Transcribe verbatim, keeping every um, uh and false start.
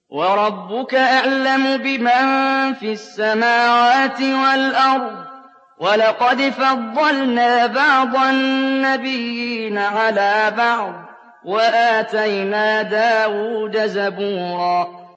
وَرَبُّكَ أَعْلَمُ بِمَن فِي السَّمَاوَاتِ وَالْأَرْضِ ۗ وَلَقَدْ فَضَّلْنَا بَعْضَ النَّبِيِّينَ عَلَىٰ بَعْضٍ ۖ وَآتَيْنَا دَاوُودَ زَبُورًا